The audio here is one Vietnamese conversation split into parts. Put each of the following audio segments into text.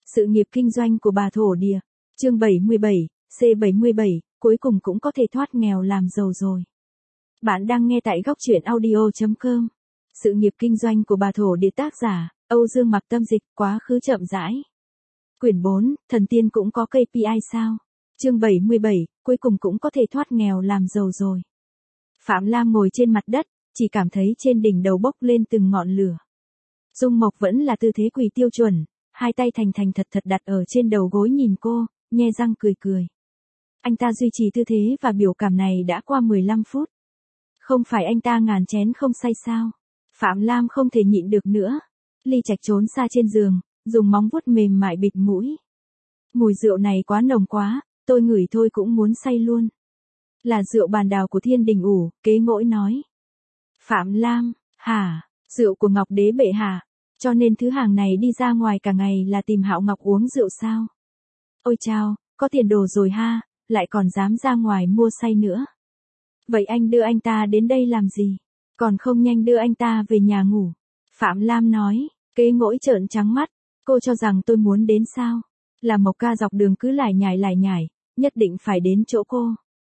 Sự nghiệp kinh doanh của bà thổ địa. Chương 77, C77, cuối cùng cũng có thể thoát nghèo làm giàu rồi. Bạn đang nghe tại góc truyện audio.com. Sự nghiệp kinh doanh của bà thổ địa, tác giả Âu Dương Mặc Tâm dịch, quá khứ chậm rãi. Quyển 4, thần tiên cũng có KPI sao? Chương 77, cuối cùng cũng có thể thoát nghèo làm giàu rồi. Phạm Lam ngồi trên mặt đất, chỉ cảm thấy trên đỉnh đầu bốc lên từng ngọn lửa. Dung Mộc vẫn là tư thế quỳ tiêu chuẩn, hai tay thành thành thật thật đặt ở trên đầu gối nhìn cô, nhe răng cười cười. Anh ta duy trì tư thế và biểu cảm này đã qua 15 phút. Không phải anh ta ngàn chén không say sao? Phạm Lam không thể nhịn được nữa. Ly Trạch trốn xa trên giường, dùng móng vuốt mềm mại bịt mũi. Mùi rượu này quá nồng quá, tôi ngửi thôi cũng muốn say luôn. Là rượu bàn đào của Thiên Đình Ủ, Kế Ngỗi nói. Phạm Lam, hả, rượu của Ngọc Đế bệ hạ, cho nên thứ hàng này đi ra ngoài cả ngày là tìm Hạo Ngọc uống rượu sao? Ôi chao, có tiền đồ rồi ha, lại còn dám ra ngoài mua say nữa. Vậy anh đưa anh ta đến đây làm gì? Còn không nhanh đưa anh ta về nhà ngủ. Phạm Lam nói. Kế Ngỗi trợn trắng mắt, cô cho rằng tôi muốn đến sao? Là Mộc ca dọc đường cứ lải nhải, nhất định phải đến chỗ cô.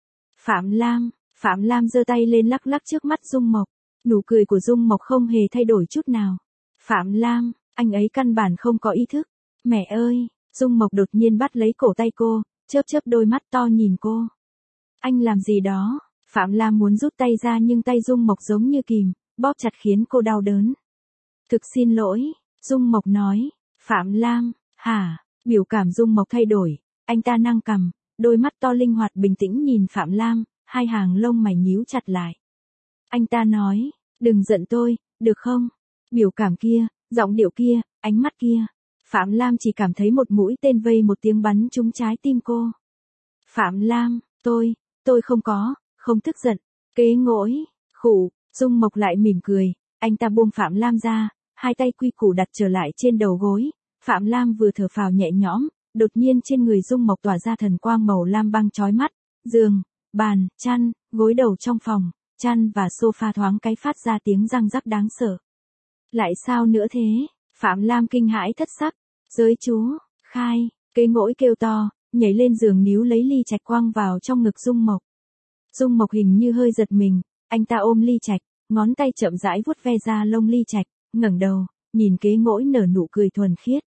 Phạm Lam giơ tay lên lắc lắc trước mắt Dung Mộc, nụ cười của Dung Mộc không hề thay đổi chút nào. Phạm Lam, anh ấy căn bản không có ý thức. Mẹ ơi, Dung Mộc đột nhiên bắt lấy cổ tay cô, chớp đôi mắt to nhìn cô. Anh làm gì đó? Phạm Lam muốn rút tay ra nhưng tay Dung Mộc giống như kìm, bóp chặt khiến cô đau đớn. Thực xin lỗi, Dung Mộc nói. Phạm Lam, hả? Biểu cảm Dung Mộc thay đổi, anh ta nâng cằm, đôi mắt to linh hoạt bình tĩnh nhìn Phạm Lam, hai hàng lông mày nhíu chặt lại. Anh ta nói, đừng giận tôi, được không? Biểu cảm kia, giọng điệu kia, ánh mắt kia. Phạm Lam chỉ cảm thấy một mũi tên vây một tiếng bắn trúng trái tim cô. Phạm Lam, tôi không tức giận. Kế Ngỗi, khụ, Dung Mộc lại mỉm cười, anh ta buông Phạm Lam ra, hai tay quy củ đặt trở lại trên đầu gối. Phạm Lam vừa thở phào nhẹ nhõm, đột nhiên trên người Dung Mộc tỏa ra thần quang màu lam băng chói mắt, giường, bàn, chăn, gối đầu trong phòng, chăn và sofa thoáng cái phát ra tiếng răng rắc đáng sợ. Lại sao nữa thế? Phạm Lam kinh hãi thất sắc. Giới chúa, khai, Kế Ngỗi kêu to, nhảy lên giường níu lấy Ly Trạch quăng vào trong ngực Dung Mộc. Dung Mộc hình như hơi giật mình, anh ta ôm Ly Trạch, ngón tay chậm rãi vuốt ve da lông Ly Trạch, ngẩng đầu, nhìn Kế Ngỗi nở nụ cười thuần khiết.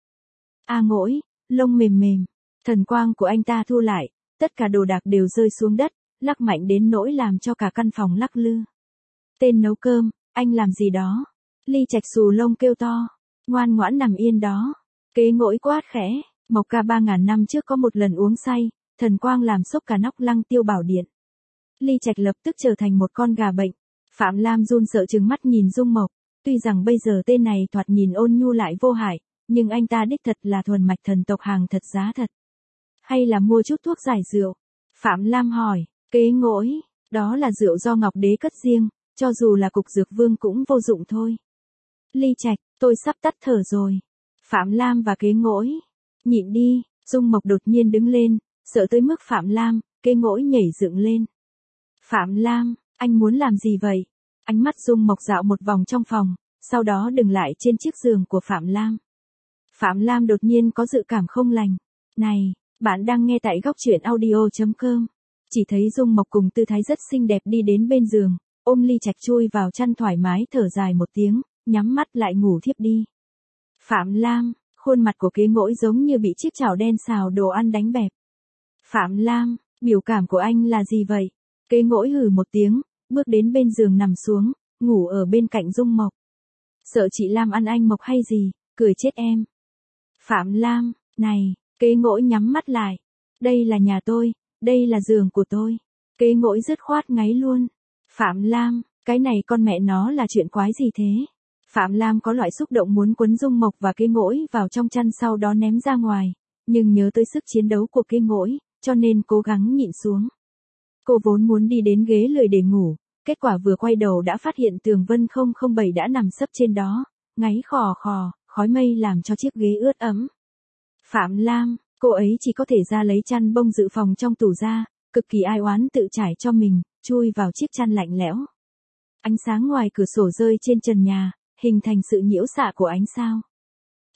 A Ngỗi, lông mềm mềm, thần quang của anh ta thu lại, tất cả đồ đạc đều rơi xuống đất, lắc mạnh đến nỗi làm cho cả căn phòng lắc lư. Tên nấu cơm, anh làm gì đó? Ly Trạch xù lông kêu to, ngoan ngoãn nằm yên đó. Kế Ngỗi quát khẽ, Mộc ca 3000 năm trước có một lần uống say, thần quang làm sốc cả nóc Lăng Tiêu Bảo Điện. Ly Trạch lập tức trở thành một con gà bệnh. Phạm Lam run sợ trừng mắt nhìn Dung Mộc, tuy rằng bây giờ tên này thoạt nhìn ôn nhu lại vô hại, nhưng anh ta đích thật là thuần mạch thần tộc hàng thật giá thật. Hay là mua chút thuốc giải rượu? Phạm Lam hỏi. Kế Ngỗi, đó là rượu do Ngọc Đế cất riêng, cho dù là cục dược vương cũng vô dụng thôi. Ly Trạch, tôi sắp tắt thở rồi. Phạm Lam và Kế Ngỗi, nhịn đi. Dung Mộc đột nhiên đứng lên, sợ tới mức Phạm Lam, Kế Ngỗi nhảy dựng lên. Phạm Lam, anh muốn làm gì vậy? Ánh mắt Dung Mộc dạo một vòng trong phòng, sau đó dừng lại trên chiếc giường của Phạm Lam. Phạm Lam đột nhiên có dự cảm không lành. Này, bạn đang nghe tại góc truyện audio.com. Chỉ thấy Dung Mộc cùng tư thái rất xinh đẹp đi đến bên giường, ôm Ly Trạch chui vào chăn thoải mái thở dài một tiếng, nhắm mắt lại ngủ thiếp đi. Phạm Lam, khuôn mặt của Kế Ngỗi giống như bị chiếc chảo đen xào đồ ăn đánh bẹp. Phạm Lam, biểu cảm của anh là gì vậy? Kế Ngỗi hừ một tiếng, bước đến bên giường nằm xuống, ngủ ở bên cạnh Dung Mộc. Sợ chị Lam ăn anh Mộc hay gì, cười chết em. Phạm Lam, này, Kế Ngỗi nhắm mắt lại. Đây là nhà tôi, đây là giường của tôi. Kế Ngỗi dứt khoát ngáy luôn. Phạm Lam, cái này con mẹ nó là chuyện quái gì thế? Phạm Lam có loại xúc động muốn quấn Dung Mộc và Kế Ngỗi vào trong chăn sau đó ném ra ngoài, nhưng nhớ tới sức chiến đấu của Kế Ngỗi, cho nên cố gắng nhịn xuống. Cô vốn muốn đi đến ghế lười để ngủ, kết quả vừa quay đầu đã phát hiện Tường Vân 007 đã nằm sấp trên đó, ngáy khò khò, khói mây làm cho chiếc ghế ướt ấm. Phạm Lam, cô ấy chỉ có thể ra lấy chăn bông dự phòng trong tủ ra, cực kỳ ai oán tự trải cho mình, chui vào chiếc chăn lạnh lẽo. Ánh sáng ngoài cửa sổ rơi trên trần nhà, hình thành sự nhiễu xạ của ánh sao.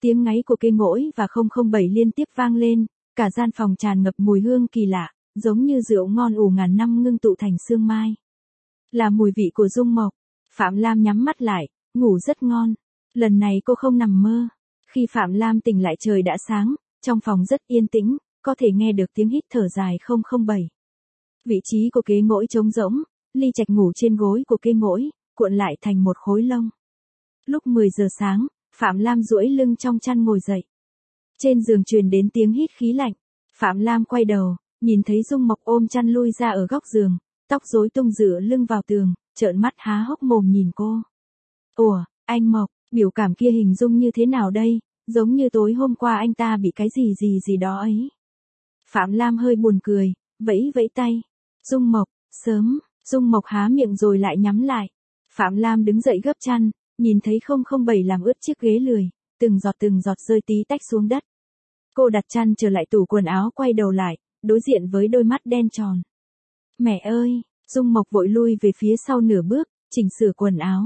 Tiếng ngáy của cây ngỗi và 007 liên tiếp vang lên, cả gian phòng tràn ngập mùi hương kỳ lạ, giống như rượu ngon ủ ngàn năm ngưng tụ thành sương mai. Là mùi vị của Dung Mộc. Phạm Lam nhắm mắt lại, ngủ rất ngon. Lần này cô không nằm mơ. Khi Phạm Lam tỉnh lại trời đã sáng, trong phòng rất yên tĩnh, có thể nghe được tiếng hít thở dài 007. Vị trí của kế ngỗi trống rỗng, Ly Trạch ngủ trên gối của kế ngỗi, cuộn lại thành một khối lông. Lúc 10 giờ sáng, Phạm Lam duỗi lưng trong chăn ngồi dậy. Trên giường truyền đến tiếng hít khí lạnh. Phạm Lam quay đầu, nhìn thấy Dung Mộc ôm chăn lui ra ở góc giường, tóc rối tung dựa lưng vào tường, trợn mắt há hốc mồm nhìn cô. Ủa, anh Mộc, biểu cảm kia hình dung như thế nào đây, giống như tối hôm qua anh ta bị cái gì đó ấy. Phạm Lam hơi buồn cười, vẫy vẫy tay. Dung Mộc, sớm, Dung Mộc há miệng rồi lại nhắm lại. Phạm Lam đứng dậy gấp chăn, nhìn thấy 007 làm ướt chiếc ghế lười, từng giọt rơi tí tách xuống đất. Cô đặt chăn trở lại tủ quần áo, quay đầu lại, đối diện với đôi mắt đen tròn. Mẹ ơi, Dung Mộc vội lui về phía sau nửa bước, chỉnh sửa quần áo.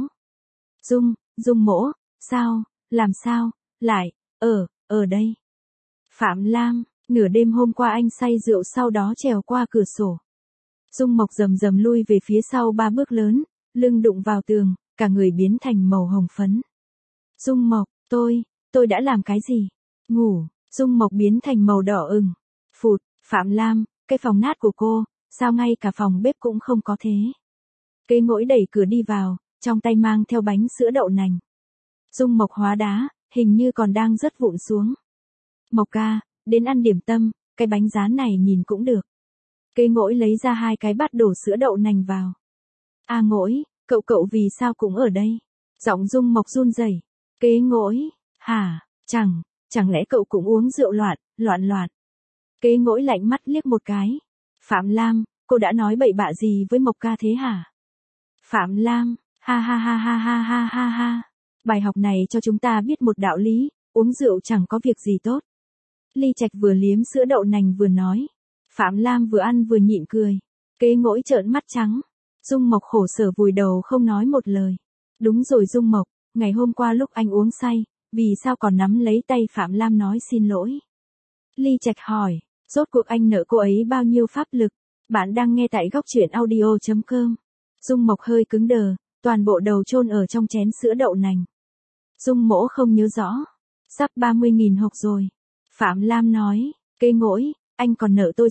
Dung mỗ, sao, làm sao, lại, ở đây. Phạm Lam, nửa đêm hôm qua anh say rượu sau đó trèo qua cửa sổ. Dung Mộc rầm lui về phía sau 3 bước lớn, lưng đụng vào tường, cả người biến thành màu hồng phấn. Dung Mộc, tôi đã làm cái gì? Ngủ, Dung Mộc biến thành màu đỏ ửng. Phụt, Phạm Lam, cái phòng nát của cô, sao ngay cả phòng bếp cũng không có thế? Kế ngỗi đẩy cửa đi vào, trong tay mang theo bánh sữa đậu nành. Dung Mộc hóa đá, hình như còn đang rớt vụn xuống. Mộc ca, đến ăn điểm tâm, cái bánh rán này nhìn cũng được. Kế ngỗi lấy ra 2 cái bát đổ sữa đậu nành vào. À Ngỗi, cậu vì sao cũng ở đây? Giọng Dung Mộc run rẩy. Kế ngỗi, hả, chẳng lẽ cậu cũng uống rượu loạn. Kế ngỗi lạnh mắt liếc một cái. Phạm Lam, cô đã nói bậy bạ gì với Mộc ca thế hả? Phạm Lam, ha. Bài học này cho chúng ta biết một đạo lý, uống rượu chẳng có việc gì tốt. Ly Trạch vừa liếm sữa đậu nành vừa nói. Phạm Lam vừa ăn vừa nhịn cười. Kế ngỗi trợn mắt trắng. Dung Mộc khổ sở vùi đầu không nói một lời. Đúng rồi Dung Mộc, ngày hôm qua lúc anh uống say, vì sao còn nắm lấy tay Phạm Lam nói xin lỗi? Ly Trạch hỏi, rốt cuộc anh nợ cô ấy bao nhiêu pháp lực? Bạn đang nghe tại góc truyện audio.com. Dung Mộc hơi cứng đờ, toàn bộ đầu chôn ở trong chén sữa đậu nành. Dung mỗ không nhớ rõ. Sắp 30.000 hộc rồi. Phạm Lam nói, Kế ngỗi, anh còn nợ tôi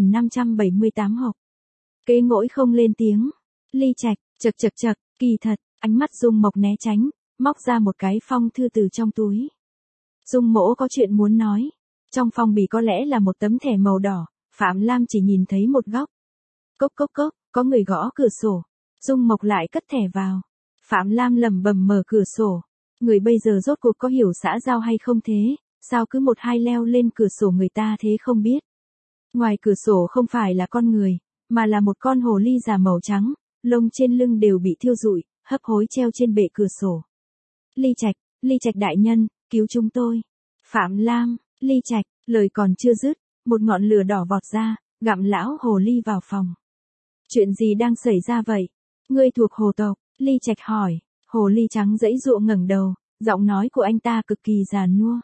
6.578 hộc. Kế ngỗi không lên tiếng. Ly Trạch, chật, kỳ thật, ánh mắt Dung Mộc né tránh, móc ra một cái phong thư từ trong túi. Dung mỗ có chuyện muốn nói. Trong phong bì có lẽ là một tấm thẻ màu đỏ, Phạm Lam chỉ nhìn thấy một góc. Cốc, có người gõ cửa sổ. Dung Mộc lại cất thẻ vào. Phạm Lam lẩm bẩm mở cửa sổ. Người bây giờ rốt cuộc có hiểu xã giao hay không thế, sao cứ một hai leo lên cửa sổ người ta thế không biết. Ngoài cửa sổ không phải là con người, mà là một con hồ ly già màu trắng, lông trên lưng đều bị thiêu rụi, hấp hối treo trên bệ cửa sổ. Ly Trạch đại nhân, cứu chúng tôi. Phạm Lam, Ly Trạch, lời còn chưa dứt, một ngọn lửa đỏ vọt ra, gặm lão hồ ly vào phòng. Chuyện gì đang xảy ra vậy? Ngươi thuộc hồ tộc? Ly Trạch hỏi. Hồ ly trắng giãy giụa ngẩng đầu, giọng nói của anh ta cực kỳ già nua.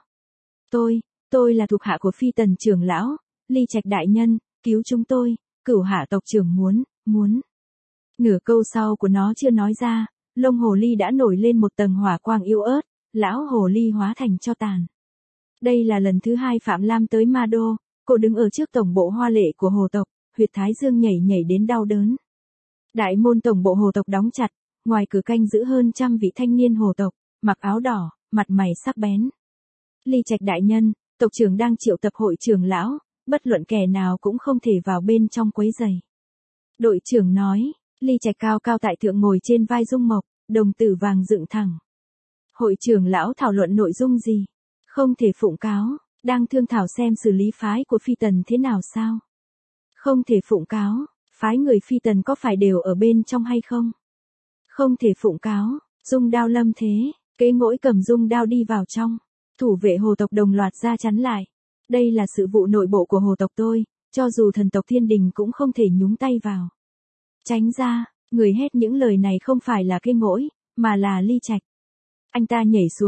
Tôi là thuộc hạ của Phi Tần trưởng lão, Ly Trạch đại nhân, cứu chúng tôi, Cửu Hạ tộc trưởng muốn. Nửa câu sau của nó chưa nói ra, lông hồ ly đã nổi lên một tầng hỏa quang yếu ớt, lão hồ ly hóa thành tro tàn. Đây là lần thứ 2 Phạm Lam tới Ma Đô, cô đứng ở trước tổng bộ hoa lệ của hồ tộc, huyệt thái dương nhảy đến đau đớn. Đại môn tổng bộ hồ tộc đóng chặt, ngoài cửa canh giữ hơn 100 vị thanh niên hồ tộc, mặc áo đỏ, mặt mày sắc bén. Ly Trạch đại nhân, tộc trưởng đang triệu tập hội trưởng lão, bất luận kẻ nào cũng không thể vào bên trong quấy rầy. Đội trưởng nói. Ly Trạch cao tại thượng ngồi trên vai Dung Mộc, đồng tử vàng dựng thẳng. Hội trưởng lão thảo luận nội dung gì? Không thể phụng cáo, đang thương thảo xem xử lý phái của Phi Tần thế nào sao? Không thể phụng cáo, phái người Phi Tần có phải đều ở bên trong hay không? Không thể phụng cáo, dung đao lâm thế, Kế ngỗi cầm dung đao đi vào trong. Thủ vệ hồ tộc đồng loạt ra chắn lại. Đây là sự vụ nội bộ của hồ tộc tôi, cho dù thần tộc Thiên Đình cũng không thể nhúng tay vào. Tránh ra, người hét những lời này không phải là Kế ngỗi, mà là Ly Trạch. Anh ta nhảy xuống đất,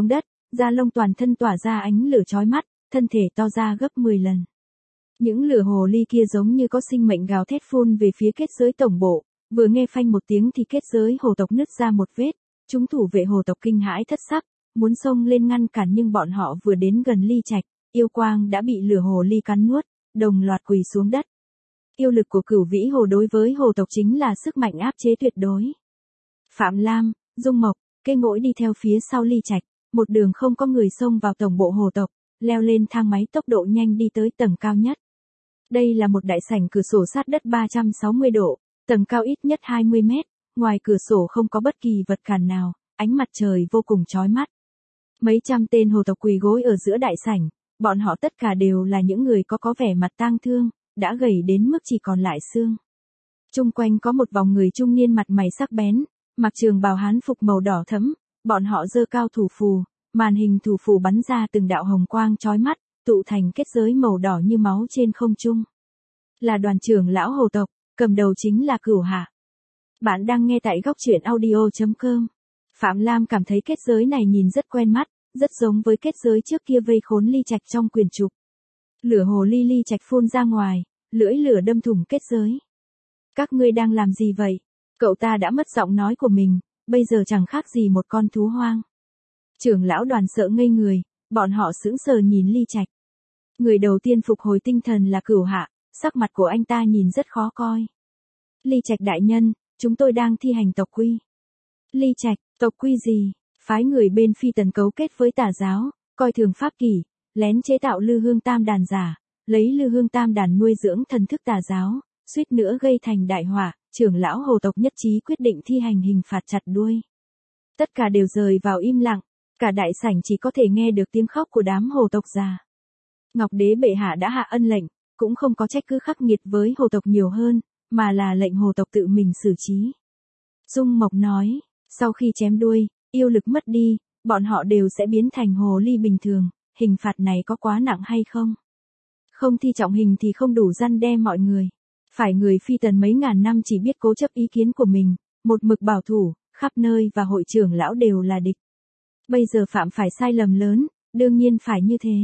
da lông toàn thân tỏa ra ánh lửa chói mắt, thân thể to ra gấp 10 lần. Những lửa hồ ly kia giống như có sinh mệnh gào thét phun về phía kết giới tổng bộ, vừa nghe phanh một tiếng thì kết giới hồ tộc nứt ra một vết, chúng thủ vệ hồ tộc kinh hãi thất sắc, muốn xông lên ngăn cản nhưng bọn họ vừa đến gần Ly Trạch, yêu quang đã bị lửa hồ ly cắn nuốt, đồng loạt quỳ xuống đất. Yêu lực của Cửu Vĩ Hồ đối với hồ tộc chính là sức mạnh áp chế tuyệt đối. Phạm Lam, Dung Mộc, Cây Ngỗi đi theo phía sau Ly Trạch, một đường không có người xông vào tổng bộ hồ tộc, leo lên thang máy tốc độ nhanh đi tới tầng cao nhất. Đây là một đại sảnh cửa sổ sát đất 360 độ, tầng cao ít nhất 20 mét, ngoài cửa sổ không có bất kỳ vật cản nào, ánh mặt trời vô cùng chói mắt. Mấy trăm tên hồ tộc quỳ gối ở giữa đại sảnh, bọn họ tất cả đều là những người có vẻ mặt tang thương, đã gầy đến mức chỉ còn lại xương. Chung quanh có một vòng người trung niên mặt mày sắc bén, mặc trường bào hán phục màu đỏ thẫm, bọn họ giơ cao thủ phù, màn hình thủ phù bắn ra từng đạo hồng quang chói mắt, tụ thành kết giới màu đỏ như máu trên không trung. Là đoàn trưởng lão hồ tộc, cầm đầu chính là Cửu Hạ. Bạn đang nghe tại góc truyện audio.com. Phạm Lam cảm thấy kết giới này nhìn rất quen mắt, rất giống với kết giới trước kia vây khốn Ly Trạch trong quyền trục. Lửa hồ ly Ly Trạch phun ra ngoài, lưỡi lửa đâm thủng kết giới. Các ngươi đang làm gì vậy? Cậu ta đã mất giọng nói của mình, bây giờ chẳng khác gì một con thú hoang. Trưởng lão đoàn sợ ngây người, bọn họ sững sờ nhìn Ly Trạch. Người đầu tiên phục hồi tinh thần là Cửu Hạ, sắc mặt của anh ta nhìn rất khó coi. Ly Trạch đại nhân, chúng tôi đang thi hành tộc quy. Ly Trạch, tộc quy gì? Phái người bên Phi Tần cấu kết với tà giáo, coi thường pháp kỷ, lén chế tạo Lư Hương Tam đàn giả, lấy Lư Hương Tam đàn nuôi dưỡng thần thức tà giáo, suýt nữa gây thành đại họa. Trưởng lão hồ tộc nhất trí quyết định thi hành hình phạt chặt đuôi. Tất cả đều rời vào im lặng, cả đại sảnh chỉ có thể nghe được tiếng khóc của đám hồ tộc già. Ngọc Đế bệ hạ đã hạ ân lệnh, cũng không có trách cứ khắc nghiệt với hồ tộc nhiều hơn, mà là lệnh hồ tộc tự mình xử trí. Dung Mộc nói, sau khi chém đuôi, yêu lực mất đi, bọn họ đều sẽ biến thành hồ ly bình thường, hình phạt này có quá nặng hay không? Không thi trọng hình thì không đủ răn đe mọi người. Phải người Phi Tần mấy ngàn năm chỉ biết cố chấp ý kiến của mình, một mực bảo thủ, khắp nơi và hội trưởng lão đều là địch. Bây giờ phạm phải sai lầm lớn, đương nhiên phải như thế.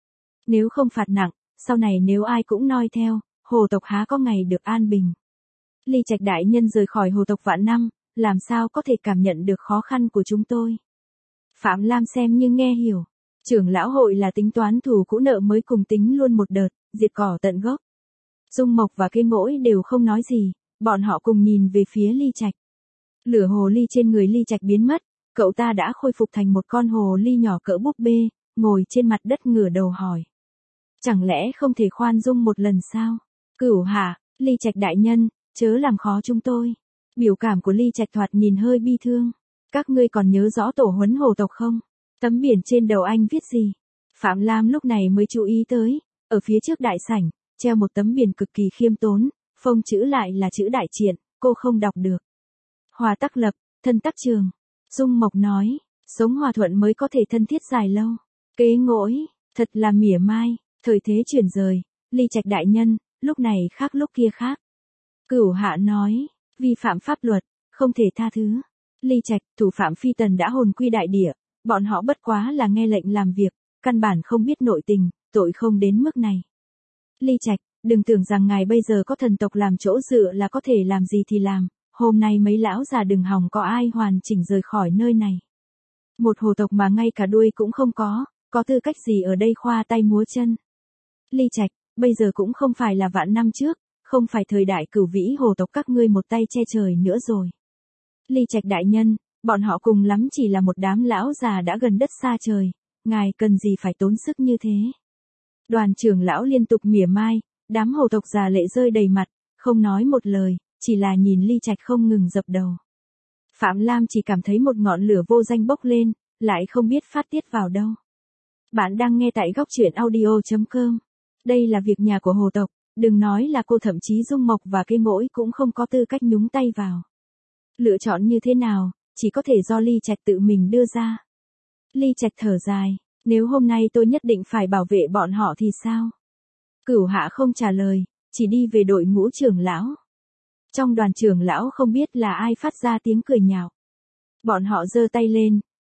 Nếu không phạt nặng, sau này nếu ai cũng noi theo, hồ tộc há có ngày được an bình. Ly Trạch đại nhân rời khỏi hồ tộc vạn năm, làm sao có thể cảm nhận được khó khăn của chúng tôi. Phạm Lam xem nhưng nghe hiểu. Trưởng lão hội là tính toán thù cũ nợ mới cùng tính luôn một đợt, diệt cỏ tận gốc. Dung Mộc và Cây Ngỗi đều không nói gì, bọn họ cùng nhìn về phía Ly Trạch. Lửa hồ ly trên người Ly Trạch biến mất, cậu ta đã khôi phục thành một con hồ ly nhỏ cỡ búp bê, ngồi trên mặt đất ngửa đầu hỏi. Chẳng lẽ không thể khoan dung một lần sao? Cửu Hạ, Ly Trạch đại nhân, chớ làm khó chúng tôi. Biểu cảm của Ly Trạch thoạt nhìn hơi bi thương. Các ngươi còn nhớ rõ tổ huấn hồ tộc không? Tấm biển trên đầu anh viết gì? Phạm Lam lúc này mới chú ý tới, ở phía trước đại sảnh, treo một tấm biển cực kỳ khiêm tốn, phông chữ lại là chữ đại triện, cô không đọc được. Hòa tắc lập, thân tắc trường. Dung Mộc nói, sống hòa thuận mới có thể thân thiết dài lâu. Kế Ngỗi, thật là mỉa mai, thời thế chuyển rời, Ly Trạch đại nhân, lúc này khác lúc kia khác. Cửu Hạ nói, vi phạm pháp luật, không thể tha thứ. Ly Trạch, thủ phạm Phi Tần đã hồn quy đại địa, bọn họ bất quá là nghe lệnh làm việc, căn bản không biết nội tình, tội không đến mức này. Ly Trạch, đừng tưởng rằng ngài bây giờ có thần tộc làm chỗ dựa là có thể làm gì thì làm, hôm nay mấy lão già đừng hòng có ai hoàn chỉnh rời khỏi nơi này. Một hồ tộc mà ngay cả đuôi cũng không có tư cách gì ở đây khoa tay múa chân. Ly Trạch, bây giờ cũng không phải là vạn năm trước, không phải thời đại Cửu Vĩ hồ tộc các ngươi một tay che trời nữa rồi. Ly Trạch đại nhân, bọn họ cùng lắm chỉ là một đám lão già đã gần đất xa trời, ngài cần gì phải tốn sức như thế. Đoàn trưởng lão liên tục mỉa mai, đám hồ tộc già lệ rơi đầy mặt, không nói một lời, chỉ là nhìn Ly Trạch không ngừng dập đầu. Phạm Lam chỉ cảm thấy một ngọn lửa vô danh bốc lên, lại không biết phát tiết vào đâu. Bạn đang nghe tại góc truyện audio.com. Đây là việc nhà của hồ tộc, đừng nói là cô, thậm chí Dung Mộc và Cây Ngỗi cũng không có tư cách nhúng tay vào. Lựa chọn như thế nào, chỉ có thể do Ly Trạch tự mình đưa ra. Ly Trạch thở dài, nếu hôm nay tôi nhất định phải bảo vệ bọn họ thì sao? Cửu Hạ không trả lời, chỉ đi về đội ngũ trưởng lão. Trong đoàn trưởng lão không biết là ai phát ra tiếng cười nhạo. Bọn họ giơ tay lên,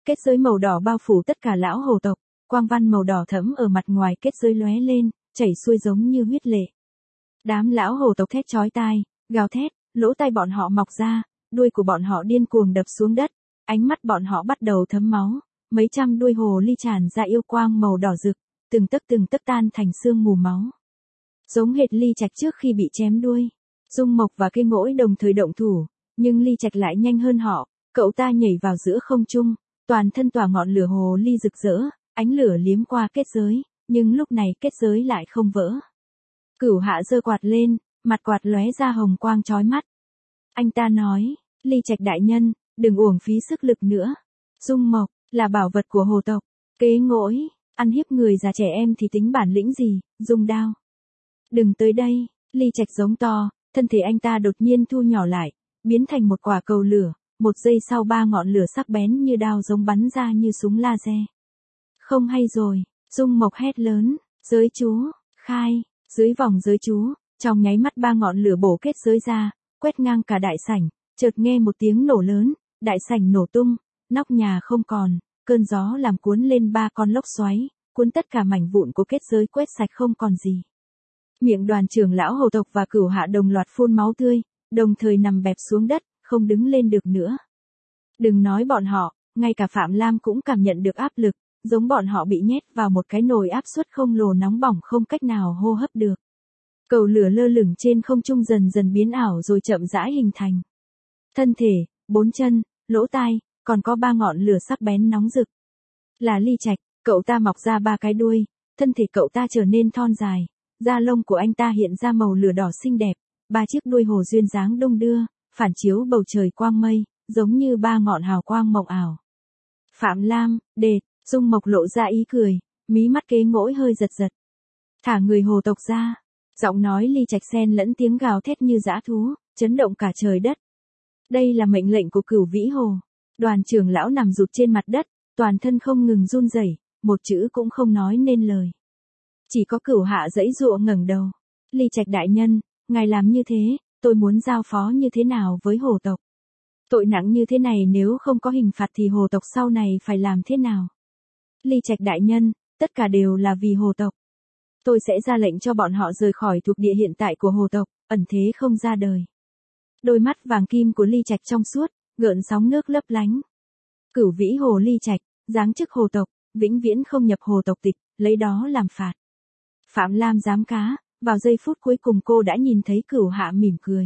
kết giới màu đỏ bao phủ tất cả lão hồ tộc, quang văn màu đỏ thẫm ở mặt ngoài kết giới lóe lên, chảy xuôi giống như huyết lệ. Đám lão hồ tộc thét chói tai, gào thét, lỗ tai bọn họ mọc ra, đuôi của bọn họ điên cuồng đập xuống đất, ánh mắt bọn họ bắt đầu thấm máu, mấy trăm đuôi hồ ly tràn ra yêu quang màu đỏ rực, từng tấc tan thành sương mù máu. Giống hệt Ly Trạch trước khi bị chém đuôi. Dung Mộc và Cây Ngỗi đồng thời động thủ, nhưng Ly Trạch lại nhanh hơn họ, cậu ta nhảy vào giữa không trung, toàn thân tỏa ngọn lửa hồ ly rực rỡ, ánh lửa liếm qua kết giới, nhưng lúc này kết giới lại không vỡ. Cửu Hạ giơ quạt lên, mặt quạt lóe ra hồng quang chói mắt. Anh ta nói, Ly Trạch đại nhân, đừng uổng phí sức lực nữa. Dung Mộc, là bảo vật của hồ tộc. Kế Ngỗi, ăn hiếp người già trẻ em thì tính bản lĩnh gì, dùng đao. Đừng tới đây, Ly Trạch giống to, thân thể anh ta đột nhiên thu nhỏ lại, biến thành một quả cầu lửa, một giây sau 3 ngọn lửa sắc bén như đao giống bắn ra như súng laser. Không hay rồi, Dung Mộc hét lớn, giới chú, khai, dưới vòng giới chú, trong nháy mắt 3 ngọn lửa bổ kết giới ra, quét ngang cả đại sảnh, chợt nghe một tiếng nổ lớn, đại sảnh nổ tung, nóc nhà không còn, cơn gió làm cuốn lên 3 con lốc xoáy, cuốn tất cả mảnh vụn của kết giới quét sạch không còn gì. Miệng đoàn trưởng lão hồ tộc và Cửu Hạ đồng loạt phun máu tươi, đồng thời nằm bẹp xuống đất, không đứng lên được nữa. Đừng nói bọn họ, ngay cả Phạm Lam cũng cảm nhận được áp lực, giống bọn họ bị nhét vào một cái nồi áp suất không lồ nóng bỏng không cách nào hô hấp được. Cầu lửa lơ lửng trên không trung dần dần biến ảo rồi chậm rãi hình thành. Thân thể, 4 chân, lỗ tai, còn có 3 ngọn lửa sắc bén nóng rực. Là Ly Trạch, cậu ta mọc ra 3 cái đuôi, thân thể cậu ta trở nên thon dài, da lông của anh ta hiện ra màu lửa đỏ xinh đẹp, 3 chiếc đuôi hồ duyên dáng đung đưa, phản chiếu bầu trời quang mây, giống như 3 ngọn hào quang mộng ảo. Phạm Lam, Đệt, Dung Mộc lộ ra ý cười, mí mắt Kế Ngỗi hơi giật giật. Thả người hồ tộc ra. Giọng nói Ly Trạch xen lẫn tiếng gào thét như dã thú, chấn động cả trời đất. Đây là mệnh lệnh của Cửu Vĩ Hồ. Đoàn trưởng lão nằm rụt trên mặt đất, toàn thân không ngừng run rẩy, một chữ cũng không nói nên lời. Chỉ có Cửu Hạ giãy giụa ngẩng đầu. Ly Trạch đại nhân, ngài làm như thế, tôi muốn giao phó như thế nào với hồ tộc? Tội nặng như thế này nếu không có hình phạt thì hồ tộc sau này phải làm thế nào? Ly Trạch đại nhân, tất cả đều là vì hồ tộc. Tôi sẽ ra lệnh cho bọn họ rời khỏi thuộc địa hiện tại của hồ tộc, ẩn thế không ra đời. Đôi mắt vàng kim của Ly Trạch trong suốt, gợn sóng nước lấp lánh. Cửu Vĩ Hồ Ly Trạch, giáng chức hồ tộc, vĩnh viễn không nhập hồ tộc tịch, lấy đó làm phạt. Phạm Lam giám cá, vào giây phút cuối cùng cô đã nhìn thấy Cửu Hạ mỉm cười.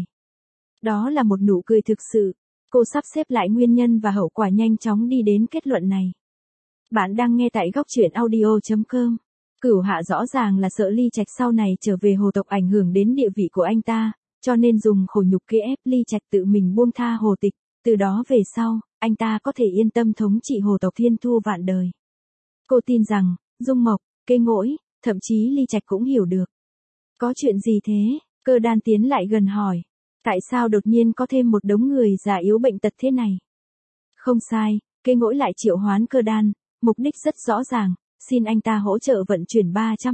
Đó là một nụ cười thực sự. Cô sắp xếp lại nguyên nhân và hậu quả nhanh chóng đi đến kết luận này. Bạn đang nghe tại góc truyện audio.com. Cửu Hạ rõ ràng là sợ Ly Trạch sau này trở về hồ tộc ảnh hưởng đến địa vị của anh ta, cho nên dùng khổ nhục kế ép Ly Trạch tự mình buông tha hồ tịch, từ đó về sau, anh ta có thể yên tâm thống trị hồ tộc Thiên Thu vạn đời. Cô tin rằng, Dung Mộc, Kế Ngỗi, thậm chí Ly Trạch cũng hiểu được. Có chuyện gì thế? Cơ Đan tiến lại gần hỏi. Tại sao đột nhiên có thêm một đống người già yếu bệnh tật thế này? Không sai, Kế Ngỗi lại triệu hoán Cơ Đan, mục đích rất rõ ràng, xin anh ta hỗ trợ vận chuyển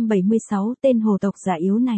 376 tên hồ tộc già yếu này.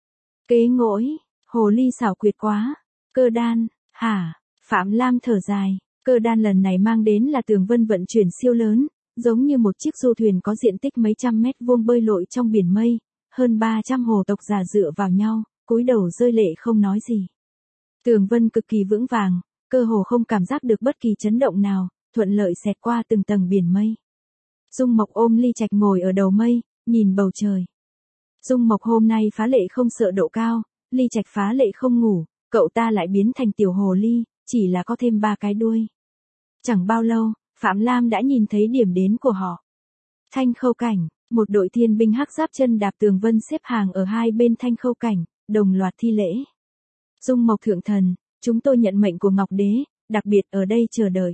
Kế Ngỗi, hồ ly xảo quyệt quá. Cơ Đan, hả? Phạm Lam thở dài, Cơ Đan lần này mang đến là tường vân vận chuyển siêu lớn, giống như một chiếc du thuyền có diện tích mấy trăm mét vuông bơi lội trong biển mây, hơn 300 hồ tộc già dựa vào nhau, cúi đầu rơi lệ không nói gì. Tường vân cực kỳ vững vàng, cơ hồ không cảm giác được bất kỳ chấn động nào, thuận lợi xẹt qua từng tầng biển mây. Dung Mộc ôm Ly Trạch ngồi ở đầu mây, nhìn bầu trời. Dung Mộc hôm nay phá lệ không sợ độ cao, Ly Trạch phá lệ không ngủ, cậu ta lại biến thành tiểu hồ ly, chỉ là có thêm 3 cái đuôi. Chẳng bao lâu, Phạm Lam đã nhìn thấy điểm đến của họ. Thanh khâu cảnh, một đội thiên binh hắc giáp chân đạp tường vân xếp hàng ở hai bên thanh khâu cảnh, đồng loạt thi lễ. Dung Mộc thượng thần, chúng tôi nhận mệnh của Ngọc Đế, đặc biệt ở đây chờ đợi.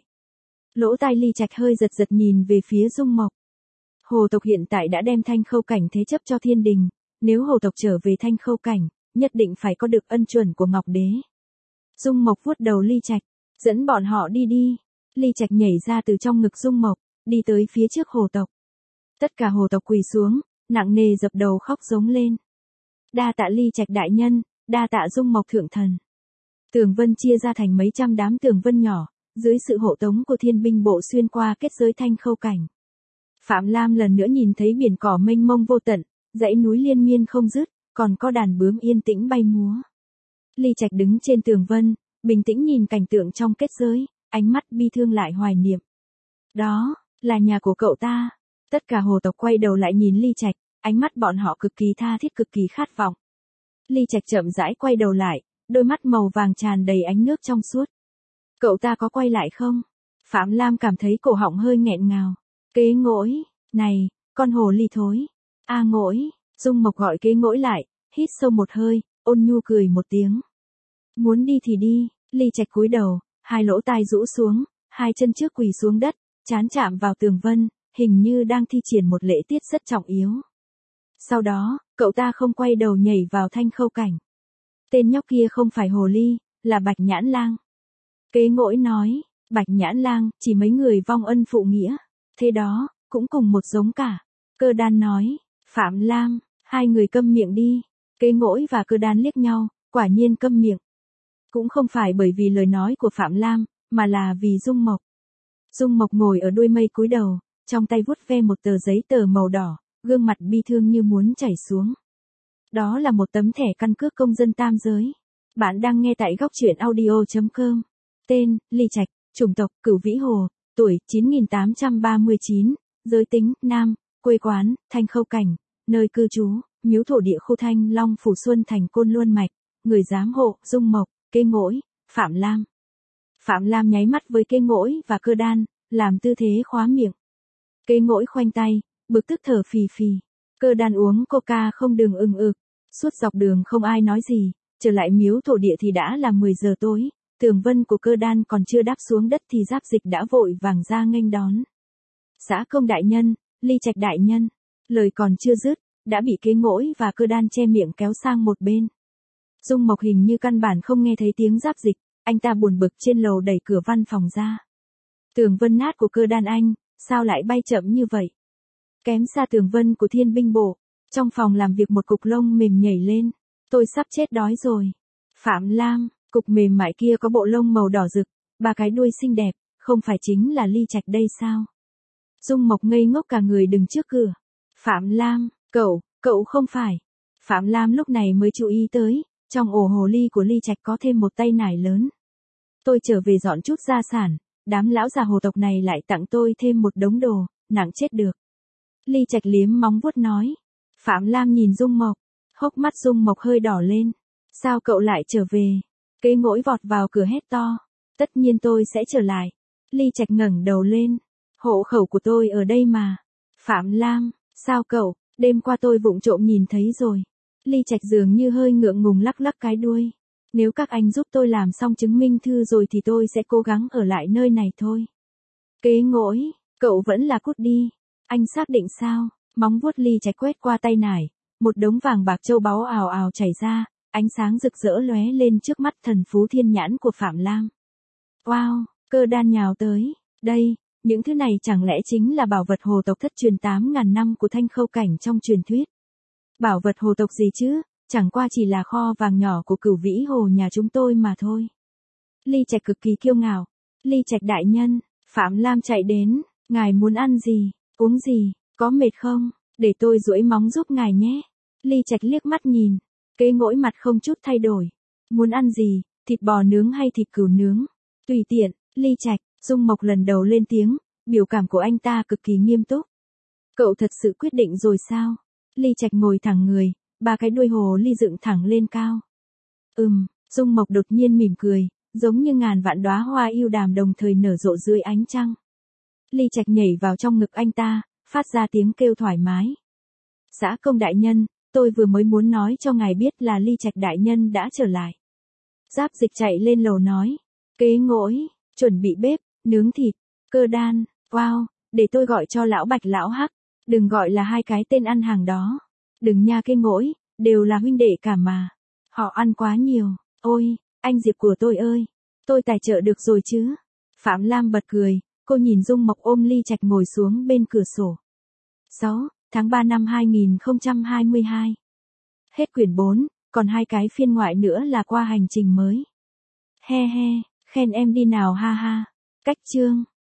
Lỗ tai Ly Trạch hơi giật giật nhìn về phía Dung Mộc. Hồ tộc hiện tại đã đem thanh khâu cảnh thế chấp cho thiên đình, nếu hồ tộc trở về thanh khâu cảnh, nhất định phải có được ân chuẩn của Ngọc Đế. Dung Mộc vuốt đầu Ly Trạch, dẫn bọn họ đi đi. Ly Trạch nhảy ra từ trong ngực Dung Mộc, đi tới phía trước hồ tộc. Tất cả hồ tộc quỳ xuống, nặng nề dập đầu khóc giống lên. Đa tạ Ly Trạch đại nhân, đa tạ Dung Mộc thượng thần. Tường vân chia ra thành mấy trăm đám tường vân nhỏ, dưới sự hộ tống của thiên binh bộ xuyên qua kết giới Thanh Khâu Cảnh. Phạm Lam lần nữa nhìn thấy biển cỏ mênh mông vô tận, dãy núi liên miên không dứt, còn có đàn bướm yên tĩnh bay múa. Ly Trạch đứng trên tường vân, bình tĩnh nhìn cảnh tượng trong kết giới, ánh mắt bi thương lại hoài niệm. Đó, là nhà của cậu ta. Tất cả hồ tộc quay đầu lại nhìn Ly Trạch, ánh mắt bọn họ cực kỳ tha thiết cực kỳ khát vọng. Ly Trạch chậm rãi quay đầu lại, đôi mắt màu vàng tràn đầy ánh nước trong suốt. Cậu ta có quay lại không? Phạm Lam cảm thấy cổ họng hơi nghẹn ngào. Kế Ngỗi, này, con hồ ly thối. A Ngỗi, Dung Mộc gọi Kế Ngỗi lại, hít sâu một hơi, ôn nhu cười một tiếng. Muốn đi thì đi. Ly Trạch cúi đầu, hai lỗ tai rũ xuống, hai chân trước quỳ xuống đất, trán chạm vào tường vân, hình như đang thi triển một lễ tiết rất trọng yếu. Sau đó, cậu ta không quay đầu nhảy vào Thanh Khâu Cảnh. Tên nhóc kia không phải hồ ly, là Bạch Nhãn Lang. Kế Ngỗi nói, Bạch Nhãn Lang, chỉ mấy người vong ân phụ nghĩa. Thế đó, cũng cùng một giống cả. Cơ Đan nói, Phạm Lam, hai người câm miệng đi. Kế Ngỗi và Cơ Đan liếc nhau, quả nhiên câm miệng. Cũng không phải bởi vì lời nói của Phạm Lam, mà là vì Dung Mộc. Dung Mộc ngồi ở đuôi mây cúi đầu, trong tay vuốt ve một tờ giấy tờ màu đỏ, gương mặt bi thương như muốn chảy xuống. Đó là một tấm thẻ căn cước công dân tam giới. Bạn đang nghe tại góc truyện audio.com. Tên, Ly Trạch, chủng tộc, Cửu Vĩ Hồ, tuổi, 9839, giới tính, nam, quê quán, Thanh Khâu Cảnh, nơi cư trú, miếu thổ địa khu Thanh Long Phủ Xuân thành Côn Luân Mạch, người giám hộ, Dung Mộc, Kế Ngỗi, Phạm Lam. Phạm Lam nháy mắt với Kế Ngỗi và Cơ Đan, làm tư thế khóa miệng. Kế Ngỗi khoanh tay, bực tức thở phì phì. Cơ Đan uống coca không đường ừng ực. Suốt dọc đường không ai nói gì, trở lại miếu thổ địa thì đã là 10 giờ tối, tường vân của Cơ Đan còn chưa đáp xuống đất thì Giáp Dịch đã vội vàng ra nghênh đón. Xã Công đại nhân, Ly Trạch đại nhân, lời còn chưa dứt, đã bị Kế Ngỗi và Cơ Đan che miệng kéo sang một bên. Dung Mộc hình như căn bản không nghe thấy tiếng Giáp Dịch, anh ta buồn bực trên lầu đẩy cửa văn phòng ra. Tường vân nát của Cơ Đan anh, sao lại bay chậm như vậy? Kém xa tường vân của thiên binh bộ. Trong phòng làm việc một cục lông mềm nhảy lên. Tôi sắp chết đói rồi. Phạm Lam, cục mềm mại kia có bộ lông màu đỏ rực, ba cái đuôi xinh đẹp, không phải chính là Ly Trạch đây sao? Dung Mộc ngây ngốc cả người đứng trước cửa. Phạm Lam, cậu không phải. Phạm Lam lúc này mới chú ý tới, trong ổ hồ ly của Ly Trạch có thêm một tay nải lớn. Tôi trở về dọn chút gia sản, đám lão già hồ tộc này lại tặng tôi thêm một đống đồ, nặng chết được. Ly Trạch liếm móng vuốt nói. Phạm Lam nhìn Dung Mộc, hốc mắt Dung Mộc hơi đỏ lên. Sao cậu lại trở về? Kế Ngỗi vọt vào cửa hét to. Tất nhiên tôi sẽ trở lại. Ly Trạch ngẩng đầu lên. Hộ khẩu của tôi ở đây mà. Phạm Lam, sao cậu, đêm qua tôi vụng trộm nhìn thấy rồi. Ly Trạch dường như hơi ngượng ngùng lắc lắc cái đuôi. Nếu các anh giúp tôi làm xong chứng minh thư rồi thì tôi sẽ cố gắng ở lại nơi này thôi. Kế Ngỗi, cậu vẫn là cút đi. Anh xác định sao? Móng vuốt Ly Trạch quét qua tay nải, một đống vàng bạc châu báu ào ào chảy ra, ánh sáng rực rỡ lóe lên trước mắt thần phú thiên nhãn của Phạm Lam. Wow, Cơ Đan nhào tới, đây, những thứ này chẳng lẽ chính là bảo vật hồ tộc thất truyền 8.000 năm của Thanh Khâu Cảnh trong truyền thuyết. Bảo vật hồ tộc gì chứ, chẳng qua chỉ là kho vàng nhỏ của Cửu Vĩ Hồ nhà chúng tôi mà thôi. Ly Trạch cực kỳ kiêu ngạo. Ly Trạch đại nhân, Phạm Lam chạy đến, ngài muốn ăn gì, uống gì? Có mệt không? Để tôi duỗi móng giúp ngài nhé. Ly Trạch liếc mắt nhìn. Kế Ngỗi mặt không chút thay đổi. Muốn ăn gì, thịt bò nướng hay thịt cừu nướng? Tùy tiện. Ly Trạch, Dung Mộc lần đầu lên tiếng, biểu cảm của anh ta cực kỳ nghiêm túc. Cậu thật sự quyết định rồi sao? Ly Trạch ngồi thẳng người, ba cái đuôi hồ ly dựng thẳng lên cao. Dung Mộc đột nhiên mỉm cười, giống như ngàn vạn đóa hoa yêu đàm đồng thời nở rộ dưới ánh trăng. Ly Trạch nhảy vào trong ngực anh ta, phát ra tiếng kêu thoải mái. Xã Công đại nhân, tôi vừa mới muốn nói cho ngài biết là Ly Trạch đại nhân đã trở lại. Giáp Dịch chạy lên lầu nói. Kế Ngỗi, chuẩn bị bếp, nướng thịt. Cơ Đan, wow, để tôi gọi cho lão Bạch lão Hắc. Đừng gọi là hai cái tên ăn hàng đó. Đừng nha Kế Ngỗi, đều là huynh đệ cả mà. Họ ăn quá nhiều. Ôi, anh Diệp của tôi ơi, tôi tài trợ được rồi chứ. Phạm Lam bật cười, cô nhìn Dung Mộc ôm Ly Trạch ngồi xuống bên cửa sổ. 6 tháng 3 năm 2022. Hết quyển 4, còn 2 cái phiên ngoại nữa là qua hành trình mới. He he, khen em đi nào ha ha. Cách chương